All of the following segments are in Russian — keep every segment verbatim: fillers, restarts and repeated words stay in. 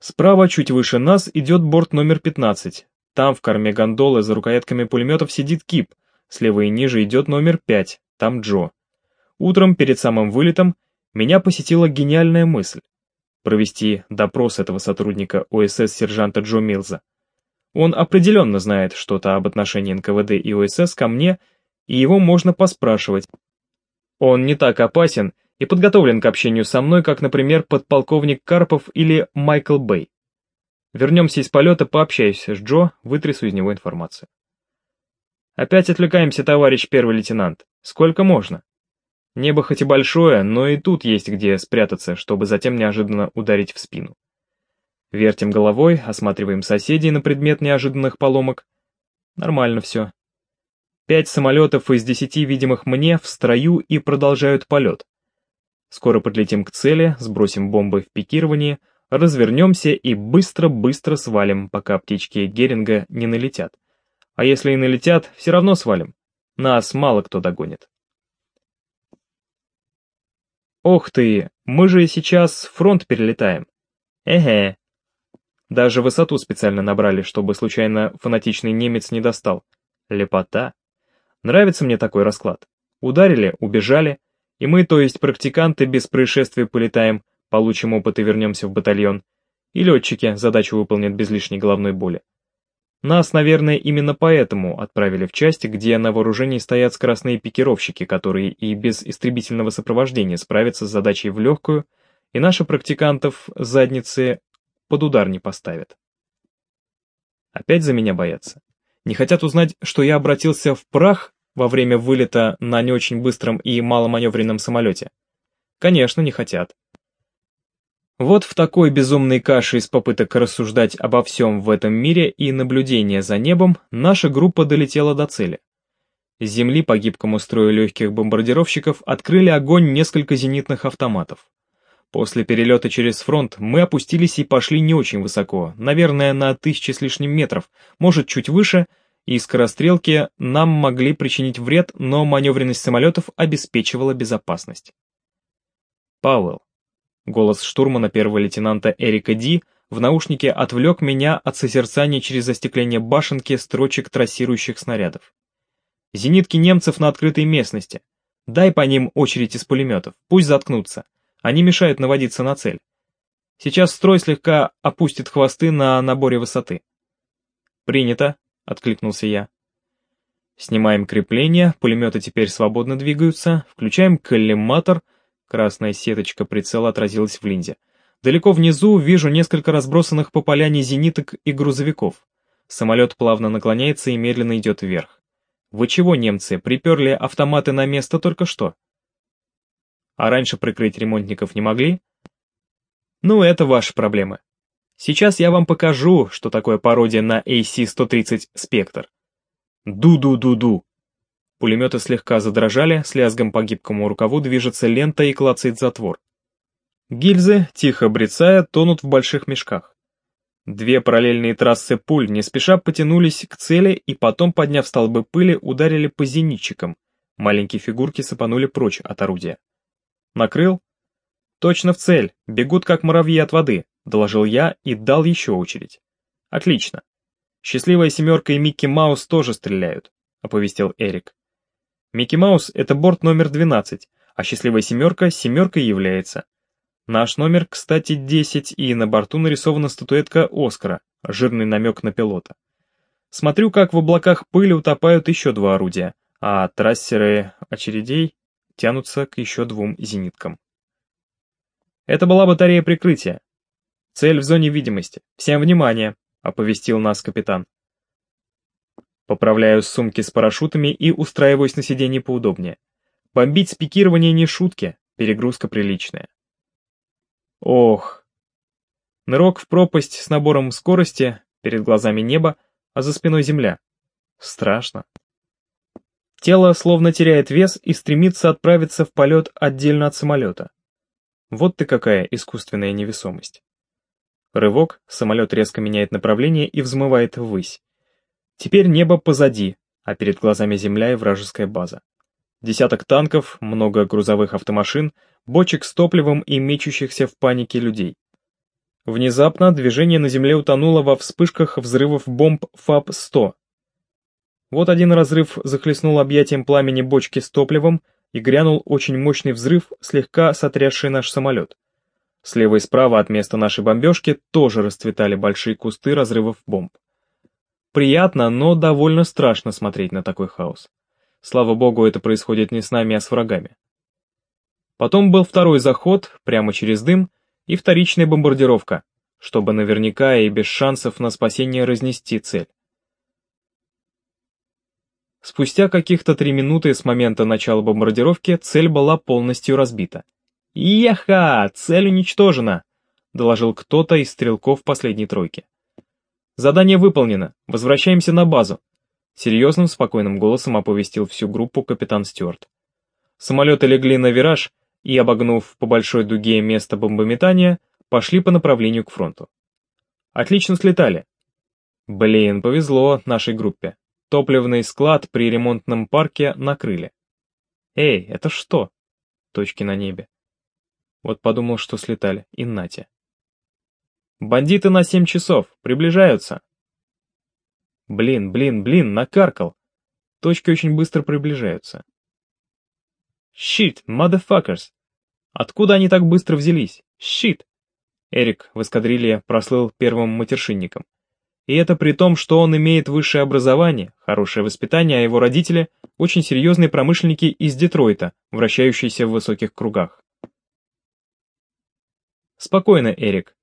Справа, чуть выше нас, идет борт номер пятнадцать. Там в корме гондолы за рукоятками пулеметов сидит Кип. Слева и ниже идет номер пять, там Джо. Утром, перед самым вылетом, меня посетила гениальная мысль провести допрос этого сотрудника ОСС сержанта Джо Милза. Он определенно знает что-то об отношении эн ка вэ дэ и о эс эс ко мне, и его можно поспрашивать. Он не так опасен и подготовлен к общению со мной, как, например, подполковник Карпов или Майкл Бэй. Вернемся из полета, пообщаюсь с Джо, вытрясу из него информацию. Опять отвлекаемся, товарищ первый лейтенант. Сколько можно? Небо хоть и большое, но и тут есть где спрятаться, чтобы затем неожиданно ударить в спину. Вертим головой, осматриваем соседей на предмет неожиданных поломок. Нормально все. Пять самолетов из десяти видимых мне в строю и продолжают полет. Скоро подлетим к цели, сбросим бомбы в пикировании, развернемся и быстро-быстро свалим, пока птички Геринга не налетят. А если и налетят, все равно свалим. Нас мало кто догонит. Ох ты, мы же сейчас фронт перелетаем. Эге. Даже высоту специально набрали, чтобы случайно фанатичный немец не достал. Лепота. Нравится мне такой расклад. Ударили, убежали, и мы, то есть практиканты, без происшествий полетаем, получим опыт и вернемся в батальон. И летчики задачу выполнят без лишней головной боли. Нас, наверное, именно поэтому отправили в части, где на вооружении стоят скоростные пикировщики, которые и без истребительного сопровождения справятся с задачей в легкую, и наши практикантов задницы под удар не поставят. Опять за меня боятся. Не хотят узнать, что я обратился в прах во время вылета на не очень быстром и маломаневренном самолете? Конечно, не хотят. Вот в такой безумной каше из попыток рассуждать обо всем в этом мире и наблюдения за небом наша группа долетела до цели. С земли по гибкому строю легких бомбардировщиков открыли огонь несколько зенитных автоматов. После перелета через фронт мы опустились и пошли не очень высоко, наверное, на тысячи с лишним метров, может чуть выше, и скорострелки нам могли причинить вред, но маневренность самолетов обеспечивала безопасность. Пауэлл. Голос штурмана первого лейтенанта Эрика Ди в наушнике отвлек меня от созерцания через застекление башенки строчек трассирующих снарядов. Зенитки немцев на открытой местности. Дай по ним очередь из пулеметов, пусть заткнутся. Они мешают наводиться на цель. Сейчас строй слегка опустит хвосты на наборе высоты. «Принято», — откликнулся я. Снимаем крепление, пулеметы теперь свободно двигаются, включаем коллиматор. Красная сеточка прицела отразилась в линзе. Далеко внизу вижу несколько разбросанных по поляне зениток и грузовиков. Самолет плавно наклоняется и медленно идет вверх. Вы чего, немцы, приперли автоматы на место только что? А раньше прикрыть ремонтников не могли? Ну, это ваши проблемы. Сейчас я вам покажу, что такое пародия на эй си сто тридцать «Спектр». Ду-ду-ду-ду. Пулеметы слегка задрожали, с лязгом по гибкому рукаву движется лента и клацает затвор. Гильзы, тихо брецая, тонут в больших мешках. Две параллельные трассы пуль не спеша потянулись к цели и потом, подняв столбы пыли, ударили по зенитчикам. Маленькие фигурки сыпанули прочь от орудия. Накрыл? Точно в цель, бегут как муравьи от воды, доложил я и дал еще очередь. Отлично. Счастливая семерка и Микки Маус тоже стреляют, оповестил Эрик. Микки Маус — это борт номер двенадцать, а счастливая семерка семеркой является. Наш номер, кстати, десять, и на борту нарисована статуэтка Оскара, жирный намек на пилота. Смотрю, как в облаках пыли утопают еще два орудия, а трассеры очередей тянутся к еще двум зениткам. Это была батарея прикрытия. Цель в зоне видимости. Всем внимание, оповестил нас капитан. Поправляю сумки с парашютами и устраиваюсь на сиденье поудобнее. Бомбить с пикирования не шутки, перегрузка приличная. Ох. Нырок в пропасть с набором скорости, перед глазами небо, а за спиной земля. Страшно. Тело словно теряет вес и стремится отправиться в полет отдельно от самолета. Вот ты какая искусственная невесомость. Рывок, самолет резко меняет направление и взмывает ввысь. Теперь небо позади, а перед глазами земля и вражеская база. Десяток танков, много грузовых автомашин, бочек с топливом и мечущихся в панике людей. Внезапно движение на земле утонуло во вспышках взрывов бомб ФАБ сто. Вот один разрыв захлестнул объятием пламени бочки с топливом, и грянул очень мощный взрыв, слегка сотрясший наш самолет. Слева и справа от места нашей бомбежки тоже расцветали большие кусты разрывов бомб. Приятно, но довольно страшно смотреть на такой хаос. Слава богу, это происходит не с нами, а с врагами. Потом был второй заход, прямо через дым, и вторичная бомбардировка, чтобы наверняка и без шансов на спасение разнести цель. Спустя каких-то три минуты с момента начала бомбардировки цель была полностью разбита. «Еха! Цель уничтожена!» — доложил кто-то из стрелков последней тройки. «Задание выполнено. Возвращаемся на базу», — серьезным, спокойным голосом оповестил всю группу капитан Стюарт. Самолеты легли на вираж и, обогнув по большой дуге место бомбометания, пошли по направлению к фронту. «Отлично слетали». «Блин, повезло нашей группе. Топливный склад при ремонтном парке накрыли». «Эй, это что?» Точки на небе. Вот подумал, что слетали, и нате. «Бандиты на семь часов, приближаются». Блин, блин, блин, накаркал. Точки очень быстро приближаются. «Shit, motherfuckers!» Откуда они так быстро взялись? Shit! Эрик в эскадрилье прослыл первым матершинником. И это при том, что он имеет высшее образование, хорошее воспитание, а его родители — очень серьезные промышленники из Детройта, вращающиеся в высоких кругах. Спокойно, Эрик.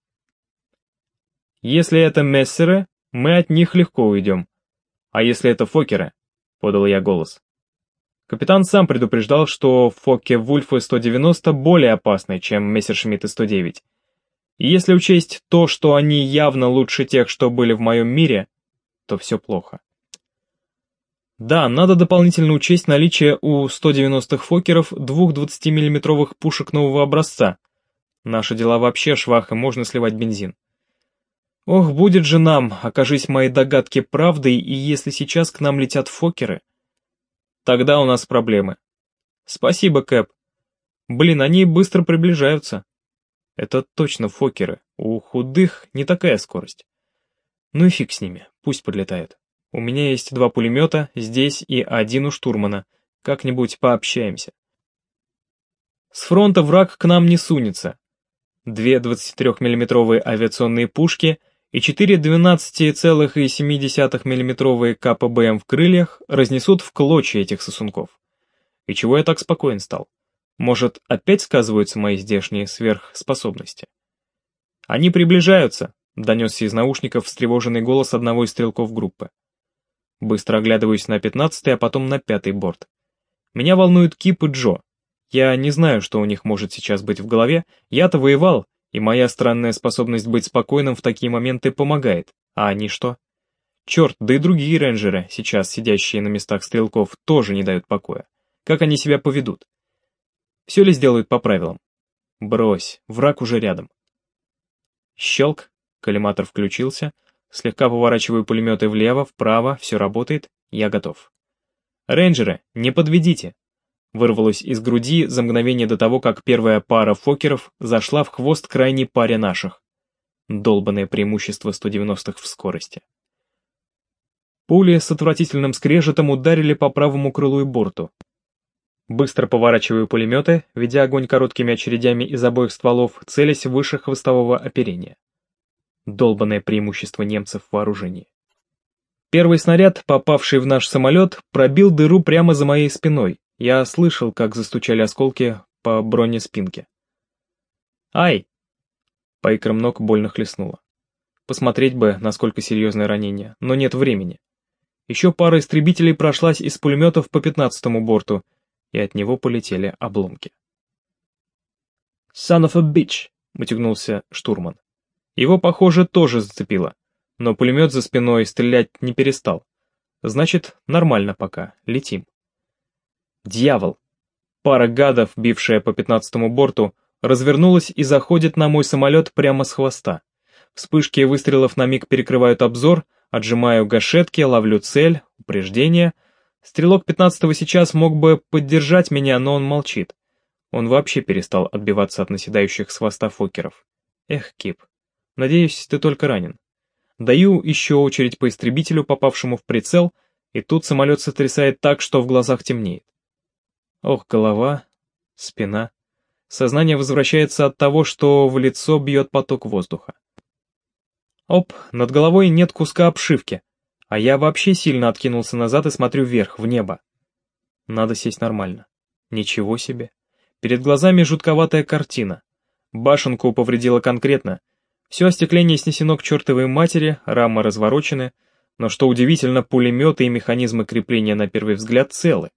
Если это мессеры, мы от них легко уйдем. А если это фокеры? Подал я голос. Капитан сам предупреждал, что Фокке-Вульфы сто девяносто более опасны, чем Мессершмитты сто девять. И если учесть то, что они явно лучше тех, что были в моем мире, то все плохо. Да, надо дополнительно учесть наличие у сто девяностых Фоккеров двух двадцатимиллиметровых пушек нового образца. Наши дела вообще швах, и можно сливать бензин. Ох, будет же нам, окажись мои догадки правдой, и если сейчас к нам летят Фоккеры, тогда у нас проблемы. Спасибо, Кэп. Блин, они быстро приближаются. Это точно Фоккеры. У худых не такая скорость. Ну и фиг с ними, пусть подлетают. У меня есть два пулемета, здесь и один у штурмана. Как-нибудь пообщаемся. С фронта враг к нам не сунется. Две двадцатитрёхмиллиметровые авиационные пушки и четыре двенадцати целых семи десятых миллиметровые КПБМ в крыльях разнесут в клочья этих сосунков. И чего я так спокоен стал? Может, опять сказываются мои здешние сверхспособности? «Они приближаются», — донесся из наушников встревоженный голос одного из стрелков группы. Быстро оглядываюсь на пятнадцатый, а потом на пятый борт. Меня волнуют Кип и Джо. Я не знаю, что у них может сейчас быть в голове. Я-то воевал, и моя странная способность быть спокойным в такие моменты помогает. А они что? Черт, да и другие рейнджеры, сейчас сидящие на местах стрелков, тоже не дают покоя. Как они себя поведут? Все ли сделают по правилам? Брось, враг уже рядом. Щелк, коллиматор включился, слегка поворачиваю пулеметы влево, вправо, все работает, я готов. Рейнджеры, не подведите! Вырвалось из груди за мгновение до того, как первая пара Фоккеров зашла в хвост крайней паре наших. Долбанное преимущество сто девяностых в скорости. Пули с отвратительным скрежетом ударили по правому крылу и борту. Быстро поворачиваю пулеметы, ведя огонь короткими очередями из обоих стволов, целясь выше хвостового оперения. Долбанное преимущество немцев в вооружении. Первый снаряд, попавший в наш самолет, пробил дыру прямо за моей спиной. Я слышал, как застучали осколки по бронеспинке. «Ай!» По икрам ног больно хлестнуло. Посмотреть бы, насколько серьезное ранение, но нет времени. Еще пара истребителей прошлась из пулеметов по пятнадцатому борту, и от него полетели обломки. «Son of a bitch!» — утягнулся штурман. Его, похоже, тоже зацепило, но пулемет за спиной стрелять не перестал. Значит, нормально пока, летим. Дьявол! Пара гадов, бившая по пятнадцатому борту, развернулась и заходит на мой самолет прямо с хвоста. Вспышки выстрелов на миг перекрывают обзор, отжимаю гашетки, ловлю цель, упреждение. Стрелок пятнадцатого сейчас мог бы поддержать меня, но он молчит. Он вообще перестал отбиваться от наседающих с хвоста Фоккеров. Эх, Кип, Надеюсь, ты только ранен. Даю еще очередь по истребителю, попавшему в прицел, и тут самолет сотрясает так, что в глазах темнеет. Ох, голова, спина. Сознание возвращается от того, что в лицо бьет поток воздуха. Оп, над головой нет куска обшивки, а я вообще сильно откинулся назад и смотрю вверх, в небо. Надо сесть нормально. Ничего себе. Перед глазами жутковатая картина. Башенку повредило конкретно. Все остекление снесено к чертовой матери, рамы разворочены, но что удивительно, пулеметы и механизмы крепления на первый взгляд целы.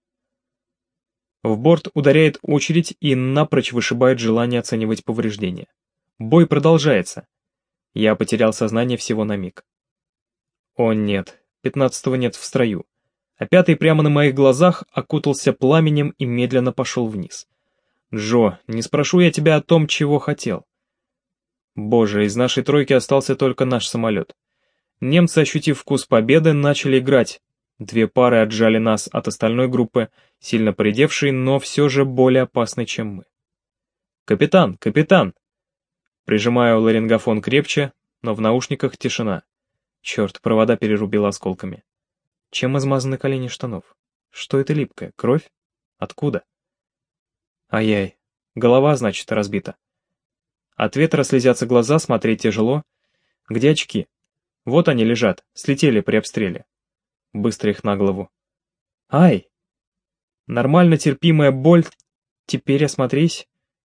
В борт ударяет очередь и напрочь вышибает желание оценивать повреждения. Бой продолжается. Я потерял сознание всего на миг. О нет, пятнадцатого нет в строю. А пятый прямо на моих глазах окутался пламенем и медленно пошел вниз. Джо, не спрошу я тебя о том, чего хотел. Боже, из нашей тройки остался только наш самолет. Немцы, ощутив вкус победы, начали играть. Две пары отжали нас от остальной группы, сильно поредевшей, но все же более опасной, чем мы. «Капитан, капитан!» Прижимаю ларингофон крепче, но в наушниках тишина. Черт, провода перерубило осколками. Чем измазаны колени штанов? Что это липкое? Кровь? Откуда? Ай-яй, голова, значит, разбита. От ветра слезятся глаза, смотреть тяжело. Где очки? Вот они лежат, слетели при обстреле. Быстро их на голову. Ай! Нормально терпимая боль. Теперь осмотрись.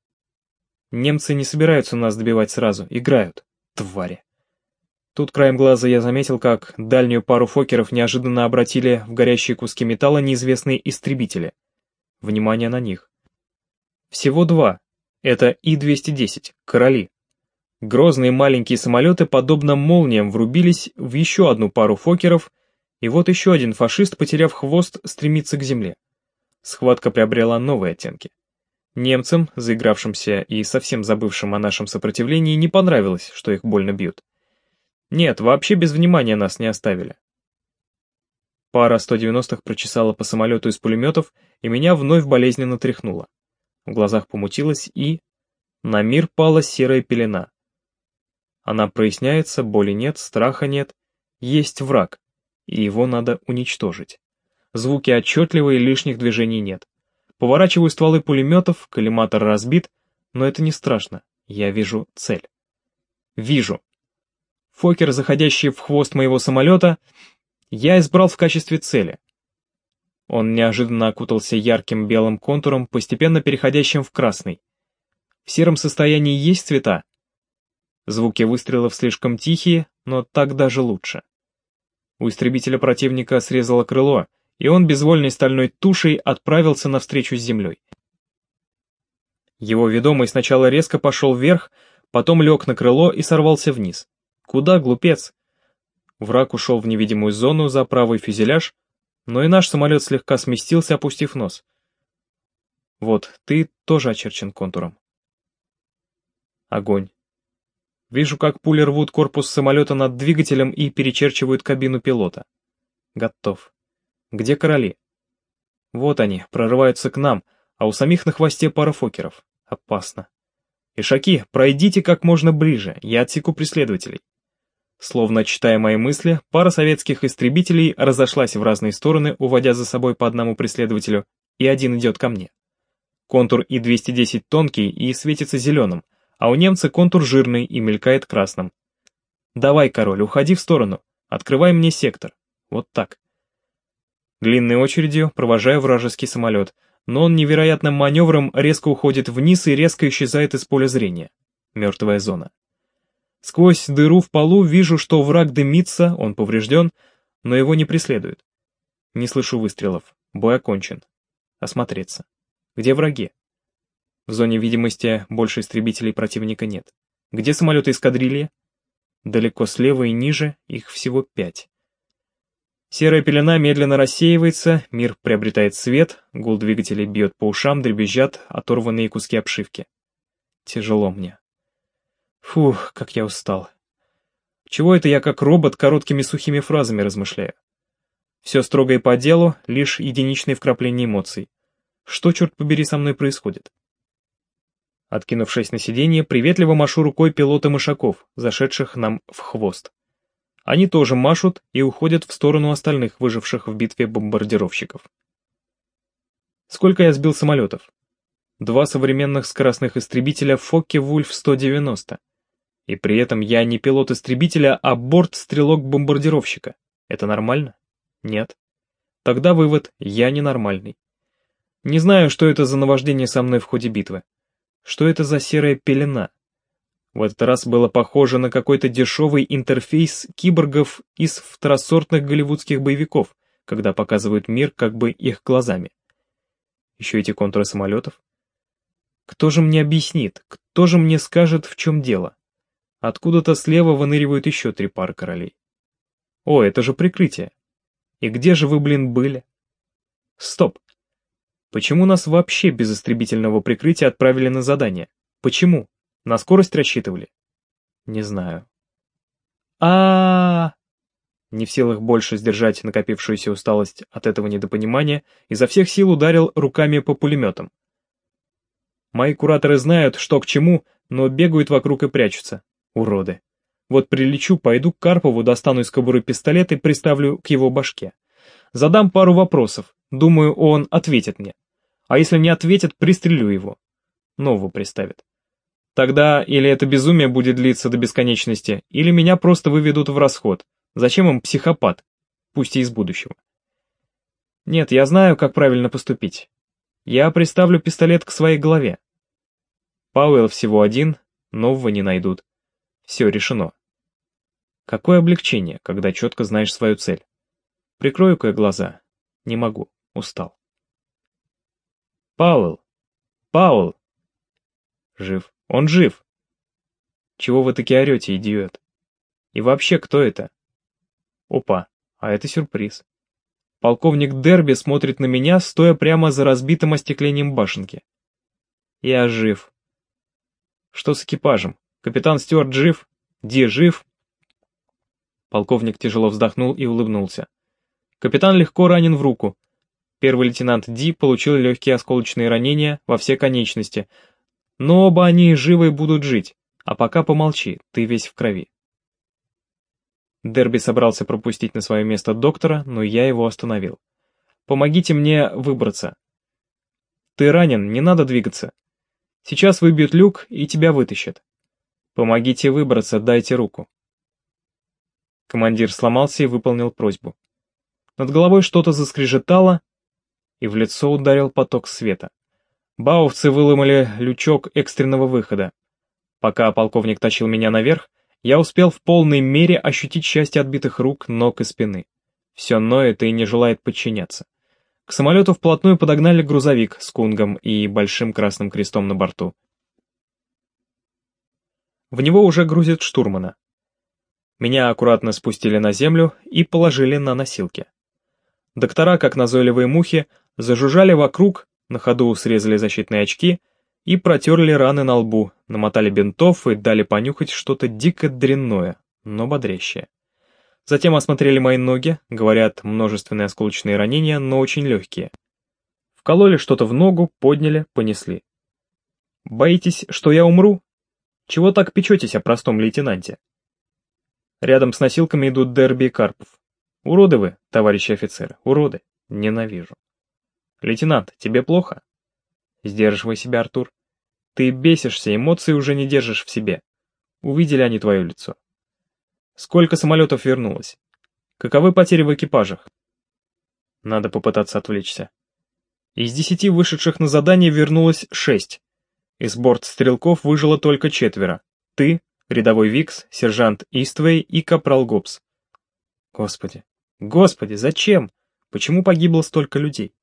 Немцы не собираются нас добивать сразу, играют. Твари. Тут краем глаза я заметил, как дальнюю пару фокеров неожиданно обратили в горящие куски металла неизвестные истребители. Внимание на них. Всего два. Это И двести десять, короли. Грозные маленькие самолеты, подобно молниям, врубились в еще одну пару фокеров, и вот еще один фашист, потеряв хвост, стремится к земле. Схватка приобрела новые оттенки. Немцам, заигравшимся и совсем забывшим о нашем сопротивлении, не понравилось, что их больно бьют. Нет, вообще без внимания нас не оставили. Пара сто девяностых прочесала по самолету из пулеметов, и меня вновь болезненно тряхнуло. В глазах помутилось, и... на мир пала серая пелена. Она проясняется, боли нет, страха нет. Есть враг, и его надо уничтожить. Звуки отчетливые, лишних движений нет. Поворачиваю стволы пулеметов, коллиматор разбит, но это не страшно, я вижу цель. Вижу. Фокер, заходящий в хвост моего самолета, я избрал в качестве цели. Он неожиданно окутался ярким белым контуром, постепенно переходящим в красный. В сером состоянии есть цвета? Звуки выстрелов слишком тихие, но так даже лучше. У истребителя противника срезало крыло, и он безвольной стальной тушей отправился навстречу с землей. Его ведомый сначала резко пошел вверх, потом лег на крыло и сорвался вниз. Куда, глупец? Враг ушел в невидимую зону за правый фюзеляж, но и наш самолет слегка сместился, опустив нос. Вот, ты тоже очерчен контуром. Огонь. Вижу, как пули рвут корпус самолета над двигателем и перечерчивают кабину пилота. Готов. Где короли? Вот они, прорываются к нам, а у самих на хвосте пара фокеров. Опасно. Ишаки, пройдите как можно ближе, я отсеку преследователей. Словно читая мои мысли, пара советских истребителей разошлась в разные стороны, уводя за собой по одному преследователю, и один идет ко мне. Контур И двести десять тонкий и светится зеленым, а у немца контур жирный и мелькает красным. Давай, король, уходи в сторону, открывай мне сектор. Вот так. Длинной очередью провожаю вражеский самолет, но он невероятным маневром резко уходит вниз и резко исчезает из поля зрения. Мертвая зона. Сквозь дыру в полу вижу, что враг дымится, он поврежден, но его не преследуют. Не слышу выстрелов, бой окончен. Осмотреться. Где враги? В зоне видимости больше истребителей противника нет. Где самолеты эскадрильи? Далеко слева и ниже, их всего пять. Серая пелена медленно рассеивается, мир приобретает свет, гул двигателей бьет по ушам, дребезжат оторванные куски обшивки. Тяжело мне. Фух, как я устал. Чего это я как робот короткими сухими фразами размышляю? Все строго и по делу, лишь единичные вкрапления эмоций. Что, черт побери, со мной происходит? Откинувшись на сиденье, приветливо машу рукой пилота мышаков, зашедших нам в хвост. Они тоже машут и уходят в сторону остальных выживших в битве бомбардировщиков. Сколько я сбил самолетов? Два современных скоростных истребителя Фокке-Вульф сто девяносто. И при этом я не пилот истребителя, а борт-стрелок бомбардировщика. Это нормально? Нет. Тогда вывод: я ненормальный. Не знаю, что это за наваждение со мной в ходе битвы. Что это за серая пелена? В этот раз было похоже на какой-то дешевый интерфейс киборгов из второсортных голливудских боевиков, когда показывают мир как бы их глазами. Еще эти контуры самолетов. Кто же мне объяснит, кто же мне скажет, в чем дело? Откуда-то слева выныривают еще три пары королей. О, это же прикрытие. И где же вы, блин, были? Стоп. Почему нас вообще без истребительного прикрытия отправили на задание? Почему? На скорость рассчитывали? Не знаю. А, Не в силах больше сдержать накопившуюся усталость от этого недопонимания, изо всех сил ударил руками по пулеметам. Мои кураторы знают, что к чему, но бегают вокруг и прячутся. Уроды. Вот прилечу, пойду к Карпову, достану из кобуры пистолет и приставлю к его башке. Задам пару вопросов, думаю, он ответит мне. А если не ответит, пристрелю его. Нового приставит. Тогда или это безумие будет длиться до бесконечности, или меня просто выведут в расход. Зачем им психопат? Пусть и из будущего. Нет, я знаю, как правильно поступить. Я приставлю пистолет к своей голове. Пауэлл всего один, нового не найдут. Все решено. Какое облегчение, когда четко знаешь свою цель. Прикрою-ка я глаза. Не могу, устал. Пауэлл! Пауэлл! Жив. Он жив. Чего вы таки орете, идиот? И вообще, кто это? Опа, а это сюрприз. Полковник Дерби смотрит на меня, стоя прямо за разбитым остеклением башенки. Я жив. Что с экипажем? Капитан Стюарт жив? Ди жив? Полковник тяжело вздохнул и улыбнулся. Капитан легко ранен в руку. Первый лейтенант Ди получил легкие осколочные ранения во все конечности, но оба они живы и будут жить, а пока помолчи, ты весь в крови. Дерби собрался пропустить на свое место доктора, но я его остановил. Помогите мне выбраться. Ты ранен, не надо двигаться. Сейчас выбьют люк и тебя вытащат. Помогите выбраться, дайте руку. Командир сломался и выполнил просьбу. Над головой что-то заскрежетало, и в лицо ударил поток света. Баовцы выломали лючок экстренного выхода. Пока полковник тащил меня наверх, я успел в полной мере ощутить счастье отбитых рук, ног и спины. Все ноет и не желает подчиняться. К самолету вплотную подогнали грузовик с кунгом и большим красным крестом на борту. В него уже грузят штурмана. Меня аккуратно спустили на землю и положили на носилки. Доктора, как назойливые мухи, зажужжали вокруг, на ходу срезали защитные очки и протерли раны на лбу, намотали бинтов и дали понюхать что-то дико дрянное, но бодрящее. Затем осмотрели мои ноги, говорят, множественные осколочные ранения, но очень легкие. Вкололи что-то в ногу, подняли, понесли. Боитесь, что я умру? Чего так печетесь о простом лейтенанте? Рядом с носилками идут Дерби и Карпов. Уроды вы, товарищи офицеры, уроды. Ненавижу. Лейтенант, тебе плохо? Сдерживай себя, Артур. Ты бесишься, эмоции уже не держишь в себе. Увидели они твое лицо. Сколько самолетов вернулось? Каковы потери в экипажах? Надо попытаться отвлечься. Из десяти вышедших на задание вернулось шесть. Из бортстрелков выжило только четверо. Ты, рядовой Викс, сержант Иствей и капрал Гоббс. Господи, господи, зачем? Почему погибло столько людей?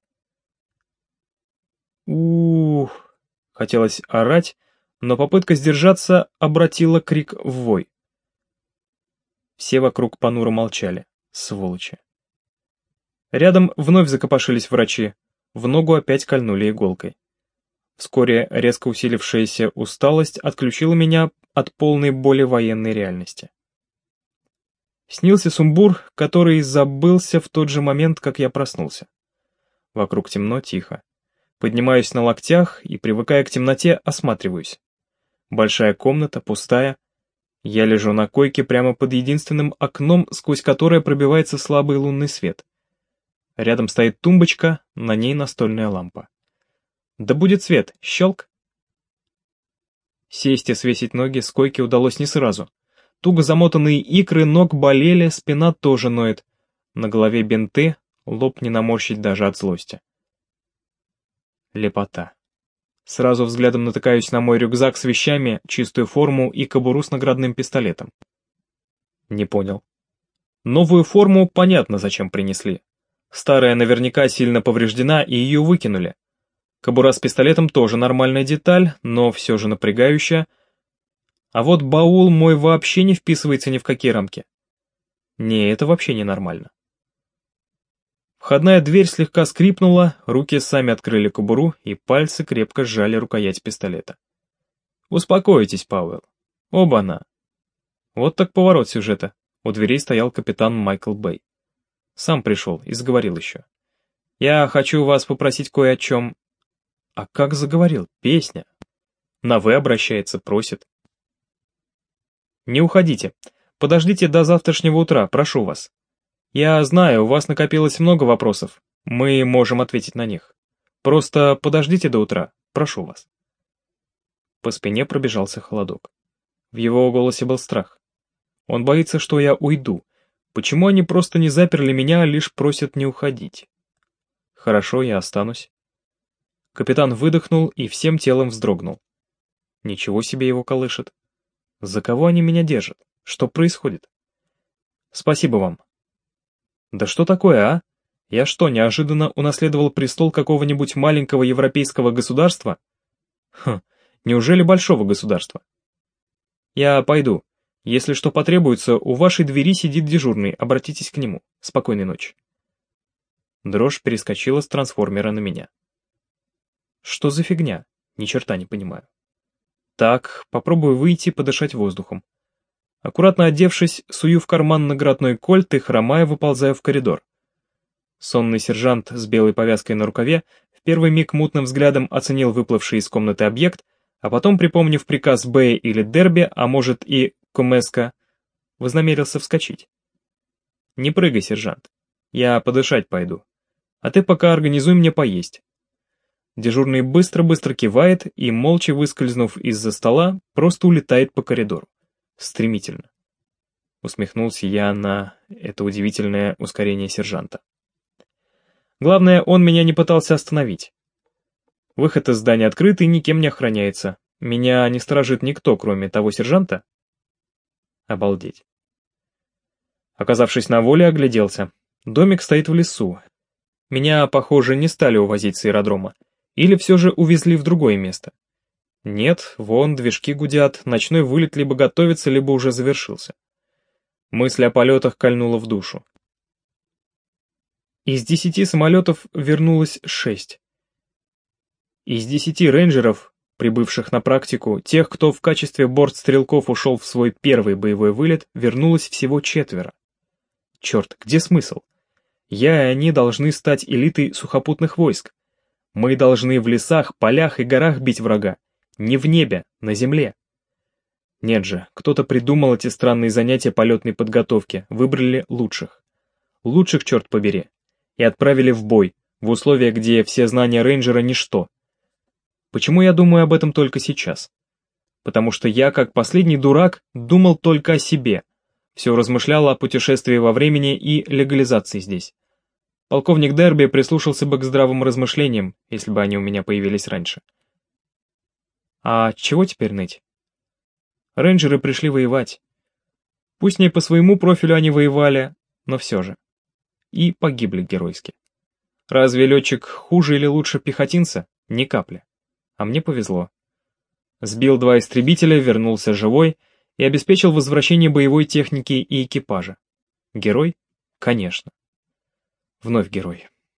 Ух, хотелось орать, но попытка сдержаться обратила крик в вой. Все вокруг понуро молчали, сволочи. Рядом вновь закопошились врачи, в ногу опять кольнули иголкой. Вскоре резко усилившаяся усталость отключила меня от полной боли военной реальности. Снился сумбур, который забылся в тот же момент, как я проснулся. Вокруг темно, тихо. Поднимаюсь на локтях и, привыкая к темноте, осматриваюсь. Большая комната, пустая. Я лежу на койке прямо под единственным окном, сквозь которое пробивается слабый лунный свет. Рядом стоит тумбочка, на ней настольная лампа. Да будет свет, щелк. Сесть и свесить ноги с койки удалось не сразу. Туго замотанные икры ног болели, спина тоже ноет. На голове бинты, лоб не наморщить даже от злости. Лепота. Сразу взглядом натыкаюсь на мой рюкзак с вещами, чистую форму и кобуру с наградным пистолетом. Не понял. Новую форму понятно, зачем принесли. Старая наверняка сильно повреждена, и ее выкинули. Кобура с пистолетом тоже нормальная деталь, но все же напрягающая. А вот баул мой вообще не вписывается ни в какие рамки. Не, это вообще не нормально. Входная дверь слегка скрипнула, руки сами открыли кобуру, и пальцы крепко сжали рукоять пистолета. Успокойтесь, Пауэлл. Оба-на. Вот так поворот сюжета. У дверей стоял капитан Майкл Бэй. Сам пришел и заговорил еще. Я хочу вас попросить кое о чем. А как заговорил? Песня. На «вы» обращается, просит. Не уходите. Подождите до завтрашнего утра, прошу вас. Я знаю, у вас накопилось много вопросов. Мы можем ответить на них. Просто подождите до утра, прошу вас. По спине пробежался холодок. В его голосе был страх. Он боится, что я уйду. Почему они просто не заперли меня, а лишь просят не уходить? Хорошо, я останусь. Капитан выдохнул и всем телом вздрогнул. Ничего себе его колышет. За кого они меня держат? Что происходит? Спасибо вам. Да что такое, а? Я что, неожиданно унаследовал престол какого-нибудь маленького европейского государства? Хм, неужели большого государства? Я пойду. Если что потребуется, у вашей двери сидит дежурный, обратитесь к нему. Спокойной ночи. Дрожь перескочила с трансформера на меня. Что за фигня? Ни черта не понимаю. Так, попробую выйти, подышать воздухом. Аккуратно одевшись, сую в карман наградной кольт и, хромая, выползаю в коридор. Сонный сержант с белой повязкой на рукаве в первый миг мутным взглядом оценил выплывший из комнаты объект, а потом, припомнив приказ Бэя или Дерби, а может и Комеска, вознамерился вскочить. «Не прыгай, сержант. Я подышать пойду. А ты пока организуй мне поесть». Дежурный быстро-быстро кивает и, молча выскользнув из-за стола, просто улетает по коридору. Стремительно. Усмехнулся я на это удивительное ускорение сержанта. Главное, он меня не пытался остановить. Выход из здания открыт и никем не охраняется. Меня не сторожит никто, кроме того сержанта. Обалдеть. Оказавшись на воле, огляделся. Домик стоит в лесу. Меня, похоже, не стали увозить с аэродрома. Или все же увезли в другое место. Нет, вон движки гудят, ночной вылет либо готовится, либо уже завершился. Мысль о полетах кольнула в душу. Из десяти самолетов вернулось шесть. Из десяти рейнджеров, прибывших на практику, тех, кто в качестве бортстрелков ушел в свой первый боевой вылет, вернулось всего четверо. Черт, где смысл? Я и они должны стать элитой сухопутных войск. Мы должны в лесах, полях и горах бить врага. Не в небе, на земле. Нет же, кто-то придумал эти странные занятия полетной подготовки, выбрали лучших. Лучших, черт побери. И отправили в бой, в условиях, где все знания рейнджера ничто. Почему я думаю об этом только сейчас? Потому что я, как последний дурак, думал только о себе. Все размышлял о путешествии во времени и легализации здесь. Полковник Дерби прислушался бы к здравым размышлениям, если бы они у меня появились раньше. А чего теперь ныть? Рейнджеры пришли воевать. Пусть не по своему профилю они воевали, но все же. И погибли геройски. Разве летчик хуже или лучше пехотинца? Ни капли. А мне повезло. Сбил два истребителя, вернулся живой и обеспечил возвращение боевой техники и экипажа. Герой? Конечно. Вновь герой.